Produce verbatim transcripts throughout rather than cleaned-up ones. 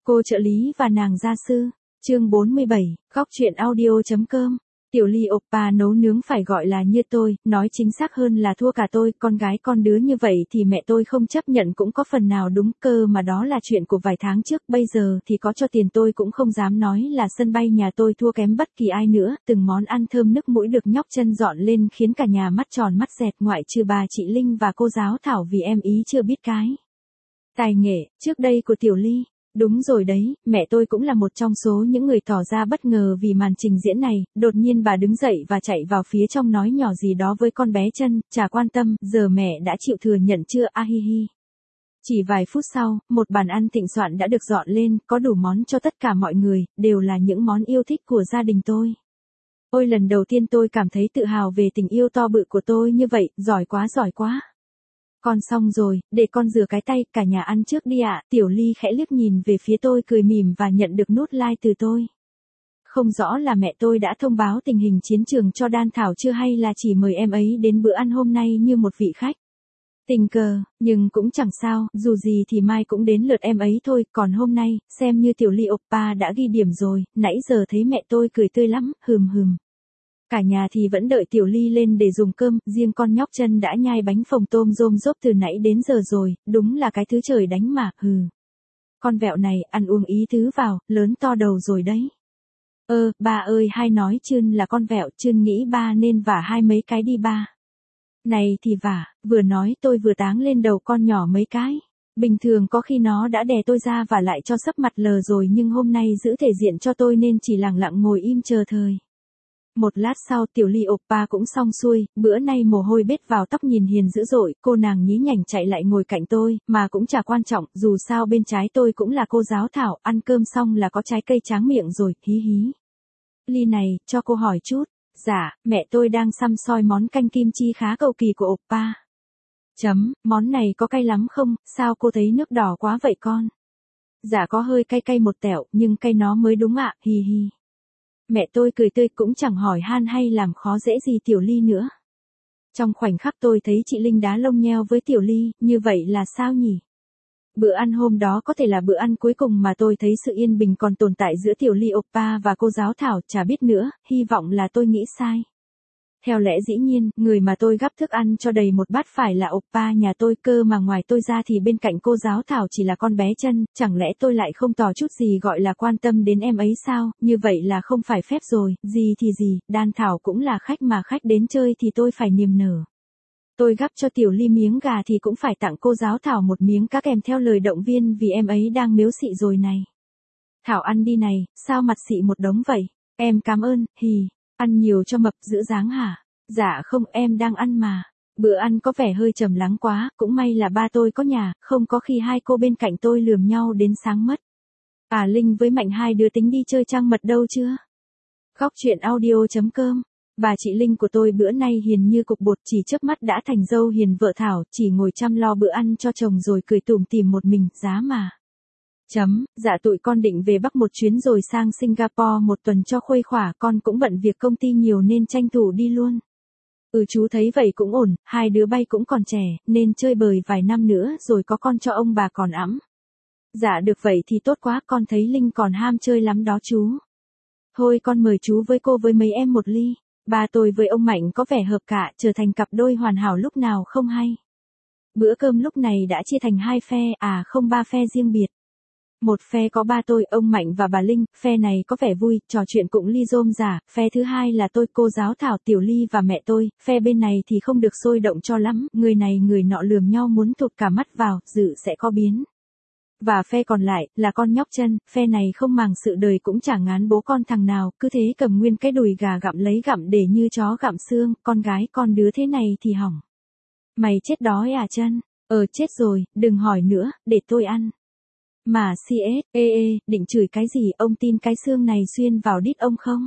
Cô trợ lý và nàng gia sư. Chương bốn mươi bảy, góc truyện audio.com. Tiểu Ly oppa nấu nướng phải gọi là như tôi, nói chính xác hơn là thua cả tôi, con gái con đứa như vậy thì mẹ tôi không chấp nhận cũng có phần nào đúng, cơ mà đó là chuyện của vài tháng trước, bây giờ thì có cho tiền tôi cũng không dám nói là sân bay nhà tôi thua kém bất kỳ ai nữa, từng món ăn thơm nức mũi được nhóc chân dọn lên khiến cả nhà mắt tròn mắt dẹt, ngoại trừ bà chị Linh và cô giáo Thảo vì em ý chưa biết cái tài nghệ trước đây của Tiểu Ly. Đúng rồi đấy, mẹ tôi cũng là một trong số những người tỏ ra bất ngờ vì màn trình diễn này, đột nhiên bà đứng dậy và chạy vào phía trong nói nhỏ gì đó với con bé chân, chả quan tâm, giờ mẹ đã chịu thừa nhận chưa, a hi hi. Chỉ vài phút sau, một bàn ăn thịnh soạn đã được dọn lên, có đủ món cho tất cả mọi người, đều là những món yêu thích của gia đình tôi. Ôi, lần đầu tiên tôi cảm thấy tự hào về tình yêu to bự của tôi như vậy, giỏi quá giỏi quá. Con xong rồi, để con rửa cái tay, cả nhà ăn trước đi ạ. Tiểu Ly khẽ liếc nhìn về phía tôi cười mỉm và nhận được nút like từ tôi. Không rõ là mẹ tôi đã thông báo tình hình chiến trường cho Đan Thảo chưa hay là chỉ mời em ấy đến bữa ăn hôm nay như một vị khách. Tình cờ, nhưng cũng chẳng sao, dù gì thì mai cũng đến lượt em ấy thôi, còn hôm nay, xem như Tiểu Ly oppa đã ghi điểm rồi, nãy giờ thấy mẹ tôi cười tươi lắm, hừm hừm. Cả nhà thì vẫn đợi Tiểu Ly lên để dùng cơm, riêng con nhóc chân đã nhai bánh phồng tôm rôm rốp từ nãy đến giờ rồi, đúng là cái thứ trời đánh mà, hừ. Con vẹo này, ăn uống ý tứ vào, lớn to đầu rồi đấy. Ơ, ba ơi, hai nói Trưn là con vẹo, Trưn nghĩ ba nên vả hai mấy cái đi ba. Này thì vả, vừa nói tôi vừa táng lên đầu con nhỏ mấy cái. Bình thường có khi nó đã đè tôi ra và lại cho sấp mặt lờ rồi, nhưng hôm nay giữ thể diện cho tôi nên chỉ lặng lặng ngồi im chờ thời. Một lát sau Tiểu Ly oppa cũng xong xuôi, bữa nay mồ hôi bết vào tóc nhìn hiền dữ dội, cô nàng nhí nhảnh chạy lại ngồi cạnh tôi, mà cũng chả quan trọng, dù sao bên trái tôi cũng là cô giáo Thảo, ăn cơm xong là có trái cây tráng miệng rồi, hí hí. Ly này, cho cô hỏi chút. Dạ, mẹ tôi đang xăm soi món canh kim chi khá cầu kỳ của oppa. Chấm, món này có cay lắm không, sao cô thấy nước đỏ quá vậy con? Dạ có hơi cay cay một tẹo, nhưng cay nó mới đúng ạ, hì hì. Mẹ tôi cười tươi cũng chẳng hỏi han hay làm khó dễ gì Tiểu Ly nữa. Trong khoảnh khắc tôi thấy chị Linh đá lông nheo với Tiểu Ly, như vậy là sao nhỉ? Bữa ăn hôm đó có thể là bữa ăn cuối cùng mà tôi thấy sự yên bình còn tồn tại giữa Tiểu Ly oppa và cô giáo Thảo, chả biết nữa, hy vọng là tôi nghĩ sai. Theo lẽ dĩ nhiên, người mà tôi gắp thức ăn cho đầy một bát phải là oppa nhà tôi, cơ mà ngoài tôi ra thì bên cạnh cô giáo Thảo chỉ là con bé chân, chẳng lẽ tôi lại không tỏ chút gì gọi là quan tâm đến em ấy sao, như vậy là không phải phép rồi, gì thì gì, Đan Thảo cũng là khách mà, khách đến chơi thì tôi phải niềm nở. Tôi gắp cho Tiểu Ly miếng gà thì cũng phải tặng cô giáo Thảo một miếng cá kèm theo lời động viên vì em ấy đang miếu xị rồi này. Thảo ăn đi này, sao mặt xị một đống vậy? Em cảm ơn, hì. Ăn nhiều cho mập giữ dáng hả? Dạ không, em đang ăn mà. Bữa ăn có vẻ hơi trầm lắng quá, cũng may là ba tôi có nhà, không có khi hai cô bên cạnh tôi lườm nhau đến sáng mất. À Linh với Mạnh hai đứa tính đi chơi trăng mật đâu chưa? Góc truyện audio.com. Bà chị Linh của tôi bữa nay hiền như cục bột, chỉ chớp mắt đã thành dâu hiền vợ Thảo, chỉ ngồi chăm lo bữa ăn cho chồng rồi cười tủm tỉm một mình, giá mà. Chấm, dạ tụi con định về Bắc một chuyến rồi sang Singapore một tuần cho khuây khỏa, con cũng bận việc công ty nhiều nên tranh thủ đi luôn. Ừ chú thấy vậy cũng ổn, hai đứa bay cũng còn trẻ, nên chơi bời vài năm nữa rồi có con cho ông bà còn ẵm. Dạ được vậy thì tốt quá, con thấy Linh còn ham chơi lắm đó chú. Thôi con mời chú với cô với mấy em một ly, ba tôi với ông Mạnh có vẻ hợp cả, trở thành cặp đôi hoàn hảo lúc nào không hay. Bữa cơm lúc này đã chia thành hai phe, à không ba phe riêng biệt. Một phe có ba tôi, ông Mạnh và bà Linh, phe này có vẻ vui, trò chuyện cũng ly rôm rả, phe thứ hai là tôi, cô giáo Thảo, Tiểu Ly và mẹ tôi, phe bên này thì không được sôi động cho lắm, người này người nọ lườm nhau muốn thụt cả mắt vào, dự sẽ có biến. Và phe còn lại, là con nhóc chân, phe này không màng sự đời cũng chả ngán bố con thằng nào, cứ thế cầm nguyên cái đùi gà gặm lấy gặm để như chó gặm xương, con gái con đứa thế này thì hỏng. Mày chết đói à chân? Ờ chết rồi, đừng hỏi nữa, để tôi ăn. Mà xê ét, ê ê, định chửi cái gì, ông tin cái xương này xuyên vào đít ông không?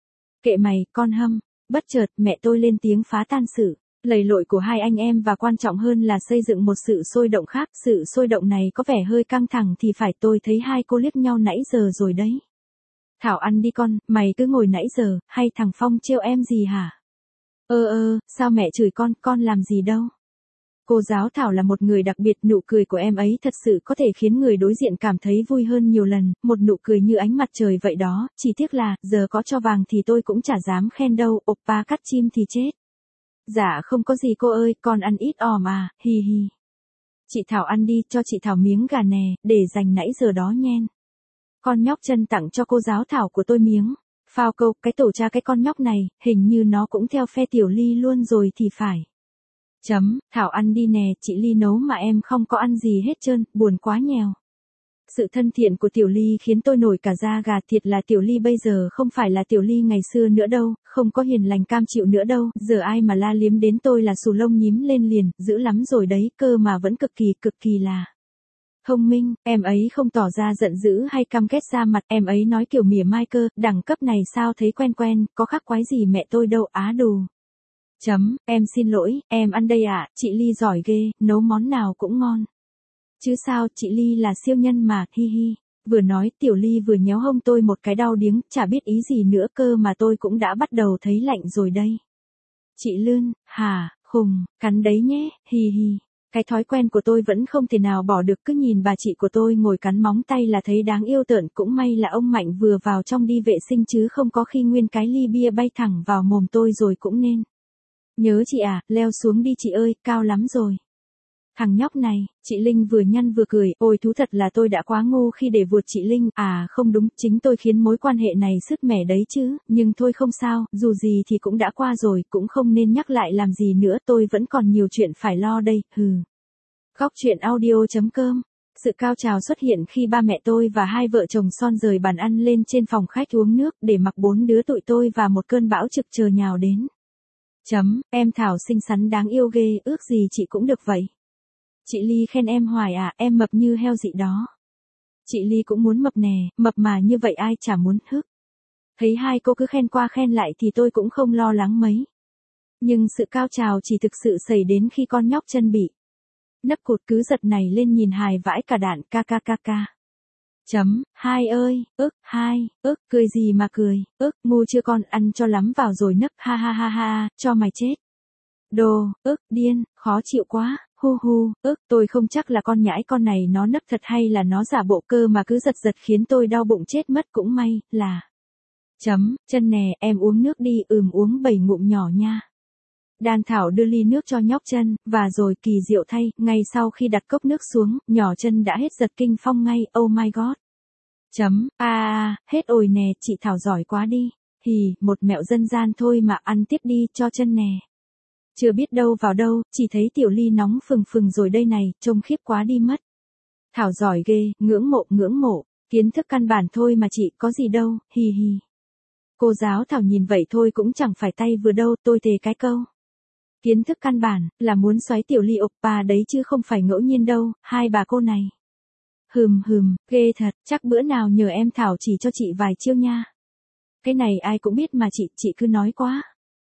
Kệ mày, con hâm. Bất chợt, mẹ tôi lên tiếng phá tan sự lầy lội của hai anh em và quan trọng hơn là xây dựng một sự sôi động khác. Sự sôi động này có vẻ hơi căng thẳng thì phải, tôi thấy hai cô liếc nhau nãy giờ rồi đấy. Thảo ăn đi con, mày cứ ngồi nãy giờ, hay thằng Phong trêu em gì hả? Ơ ơ, sao mẹ chửi con, con làm gì đâu? Cô giáo Thảo là một người đặc biệt, nụ cười của em ấy thật sự có thể khiến người đối diện cảm thấy vui hơn nhiều lần, một nụ cười như ánh mặt trời vậy đó, chỉ tiếc là, giờ có cho vàng thì tôi cũng chả dám khen đâu, oppa cắt chim thì chết. Dạ không có gì cô ơi, con ăn ít ò mà, hi hi. Chị Thảo ăn đi, cho chị Thảo miếng gà nè, để dành nãy giờ đó nhen. Con nhóc Chân tặng cho cô giáo Thảo của tôi miếng. Phao câu, cái tổ cha cái con nhóc này, hình như nó cũng theo phe Tiểu Ly luôn rồi thì phải. Chấm, Thảo ăn đi nè, chị Ly nấu mà em không có ăn gì hết trơn, buồn quá nhèo. Sự thân thiện của Tiểu Ly khiến tôi nổi cả da gà, thiệt là Tiểu Ly bây giờ không phải là Tiểu Ly ngày xưa nữa đâu, không có hiền lành cam chịu nữa đâu, giờ ai mà la liếm đến tôi là xù lông nhím lên liền, dữ lắm rồi đấy, cơ mà vẫn cực kỳ cực kỳ là thông minh, em ấy không tỏ ra giận dữ hay căm ghét ra mặt, em ấy nói kiểu mỉa mai cơ, đẳng cấp này sao thấy quen quen, có khác quái gì mẹ tôi đâu, á đù. Chấm, em xin lỗi, em ăn đây ạ, à, chị Ly giỏi ghê, nấu món nào cũng ngon. Chứ sao, chị Ly là siêu nhân mà, hi hi. Vừa nói Tiểu Ly vừa nhéo hông tôi một cái đau điếng, chả biết ý gì nữa cơ mà tôi cũng đã bắt đầu thấy lạnh rồi đây. Chị Lươn, hả, khùng, cắn đấy nhé, hi hi. Cái thói quen của tôi vẫn không thể nào bỏ được, cứ nhìn bà chị của tôi ngồi cắn móng tay là thấy đáng yêu tợn, cũng may là ông Mạnh vừa vào trong đi vệ sinh chứ không có khi nguyên cái ly bia bay thẳng vào mồm tôi rồi cũng nên. Nhớ chị à, leo xuống đi chị ơi, cao lắm rồi. Thằng nhóc này, chị Linh vừa nhăn vừa cười, ôi thú thật là tôi đã quá ngu khi để vuột chị Linh, à không đúng, chính tôi khiến mối quan hệ này sứt mẻ đấy chứ, nhưng thôi không sao, dù gì thì cũng đã qua rồi, cũng không nên nhắc lại làm gì nữa, tôi vẫn còn nhiều chuyện phải lo đây, hừ. Góc truyện audio chấm com. Sự cao trào xuất hiện khi ba mẹ tôi và hai vợ chồng son rời bàn ăn lên trên phòng khách uống nước, để mặc bốn đứa tụi tôi và một cơn bão trực chờ nhào đến. Chấm, em Thảo xinh xắn đáng yêu ghê, ước gì chị cũng được vậy. Chị Ly khen em hoài à, em mập như heo dị đó. Chị Ly cũng muốn mập nè, mập mà như vậy ai chả muốn hức. Thấy hai cô cứ khen qua khen lại thì tôi cũng không lo lắng mấy. Nhưng sự cao trào chỉ thực sự xảy đến khi con nhóc Chân bị nấp cột cứ giật này lên nhìn hài vãi cả đạn, ca ca ca ca. Chấm, hai ơi, ức, hai, ức, cười gì mà cười, ức, ngu chưa con, ăn cho lắm vào rồi nấc, ha ha ha ha, cho mày chết. Đồ, ức, điên, khó chịu quá, hu hu, ức, tôi không chắc là con nhãi con này nó nấc thật hay là nó giả bộ cơ mà cứ giật giật khiến tôi đau bụng chết mất, cũng may, là. Chấm, Chân nè, em uống nước đi, ừm uống bảy ngụm nhỏ nha. Đan Thảo đưa ly nước cho nhóc Chân, và rồi kỳ diệu thay, ngay sau khi đặt cốc nước xuống, nhỏ Chân đã hết giật kinh phong ngay, oh my god. Chấm, a à, hết ồi nè, chị Thảo giỏi quá đi, hì, một mẹo dân gian thôi mà, ăn tiếp đi, cho Chân nè. Chưa biết đâu vào đâu, chỉ thấy Tiểu Ly nóng phừng phừng rồi đây này, trông khiếp quá đi mất. Thảo giỏi ghê, ngưỡng mộ ngưỡng mộ, kiến thức căn bản thôi mà chị, có gì đâu, hi hi. Cô giáo Thảo nhìn vậy thôi cũng chẳng phải tay vừa đâu, tôi thề cái câu. Kiến thức căn bản, là muốn xoáy Tiểu Ly oppa đấy chứ không phải ngẫu nhiên đâu, hai bà cô này. Hừm hừm, ghê thật, chắc bữa nào nhờ em Thảo chỉ cho chị vài chiêu nha. Cái này ai cũng biết mà chị, chị cứ nói quá.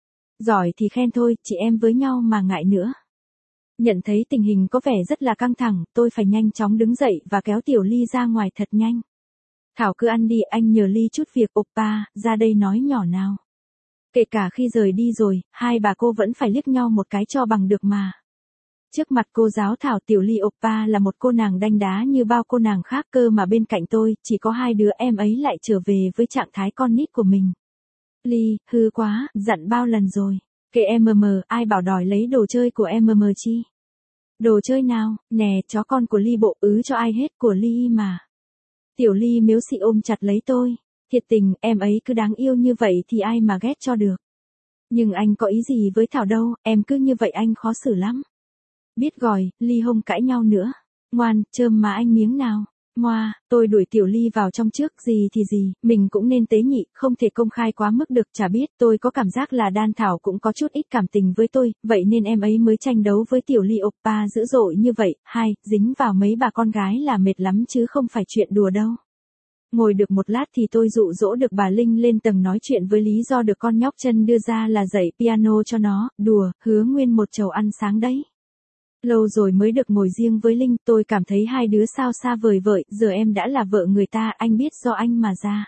Giỏi thì khen thôi, chị em với nhau mà ngại nữa. Nhận thấy tình hình có vẻ rất là căng thẳng, tôi phải nhanh chóng đứng dậy và kéo Tiểu Ly ra ngoài thật nhanh. Thảo cứ ăn đi, anh nhờ Ly chút việc, oppa, ra đây nói nhỏ nào. Kể cả khi rời đi rồi, hai bà cô vẫn phải liếc nhau một cái cho bằng được mà. Trước mặt cô giáo Thảo, Tiểu Ly oppa là một cô nàng đanh đá như bao cô nàng khác cơ mà bên cạnh tôi, chỉ có hai đứa em ấy lại trở về với trạng thái con nít của mình. Ly, hư quá, dặn bao lần rồi. Kệ em mờ mờ, ai bảo đòi lấy đồ chơi của em mờ mờ chi. Đồ chơi nào, nè, chó con của Ly bộ ứ cho ai hết, của Ly mà. Tiểu Ly miếu xị ôm chặt lấy tôi. Thiệt tình, em ấy cứ đáng yêu như vậy thì ai mà ghét cho được. Nhưng anh có ý gì với Thảo đâu, em cứ như vậy anh khó xử lắm. Biết gọi, Ly không cãi nhau nữa. Ngoan, chơm mà anh miếng nào. Ngoa, tôi đuổi Tiểu Ly vào trong trước, gì thì gì, mình cũng nên tế nhị, không thể công khai quá mức được, chả biết, tôi có cảm giác là Đan Thảo cũng có chút ít cảm tình với tôi, vậy nên em ấy mới tranh đấu với Tiểu Ly oppa dữ dội như vậy, hai, dính vào mấy bà con gái là mệt lắm chứ không phải chuyện đùa đâu. Ngồi được một lát thì tôi dụ dỗ được bà Linh lên tầng nói chuyện với lý do được con nhóc Chân đưa ra là dạy piano cho nó, đùa, hứa nguyên một chầu ăn sáng đấy. Lâu rồi mới được ngồi riêng với Linh, tôi cảm thấy hai đứa sao xa vời vợi, giờ em đã là vợ người ta, anh biết do anh mà ra.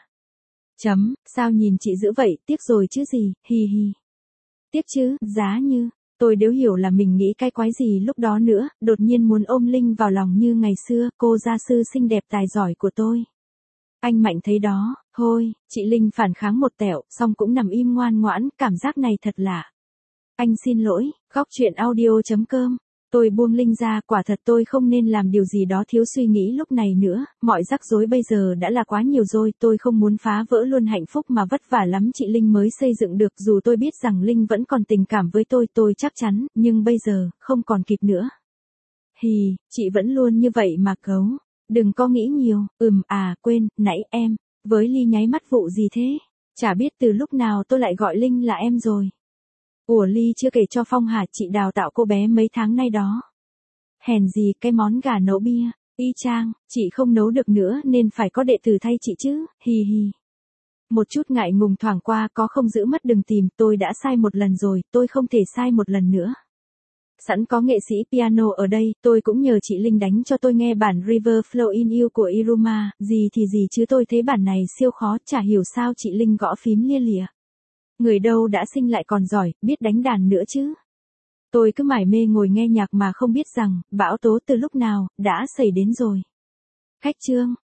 Chấm, sao nhìn chị dữ vậy, tiếc rồi chứ gì, hi hi. Tiếc chứ, giá như, Tôi đều hiểu là mình nghĩ cái quái gì lúc đó nữa, đột nhiên muốn ôm Linh vào lòng như ngày xưa, cô gia sư xinh đẹp tài giỏi của tôi. Anh Mạnh thấy đó, thôi, chị Linh phản kháng một tẹo, xong cũng nằm im ngoan ngoãn, cảm giác này thật lạ. Anh xin lỗi, góc chuyện audio.com. Tôi buông Linh ra, quả thật tôi không nên làm điều gì đó thiếu suy nghĩ lúc này nữa, mọi rắc rối bây giờ đã là quá nhiều rồi, tôi không muốn phá vỡ luôn hạnh phúc mà vất vả lắm chị Linh mới xây dựng được, dù tôi biết rằng Linh vẫn còn tình cảm với tôi, tôi chắc chắn, nhưng bây giờ, không còn kịp nữa. Hì, chị vẫn luôn như vậy mà cấu. Đừng có nghĩ nhiều, ừm à, quên, nãy em, với Ly nháy mắt vụ gì thế? Chả biết từ lúc nào tôi lại gọi Linh là em rồi. Ủa Ly chưa kể cho Phong hả, chị đào tạo cô bé mấy tháng nay đó. Hèn gì cái món gà nấu bia, y chang, chị không nấu được nữa nên phải có đệ tử thay chị chứ, hì hì. Một chút ngại ngùng thoảng qua, có không giữ mất đừng tìm, tôi đã sai một lần rồi, tôi không thể sai một lần nữa. Sẵn có nghệ sĩ piano ở đây, tôi cũng nhờ chị Linh đánh cho tôi nghe bản River Flow in You của Iruma, gì thì gì chứ tôi thấy bản này siêu khó, chả hiểu sao chị Linh gõ phím lia lịa. Người đâu đã sinh lại còn giỏi, biết đánh đàn nữa chứ. Tôi cứ mải mê ngồi nghe nhạc mà không biết rằng, bão tố từ lúc nào, đã xảy đến rồi. Khách chương.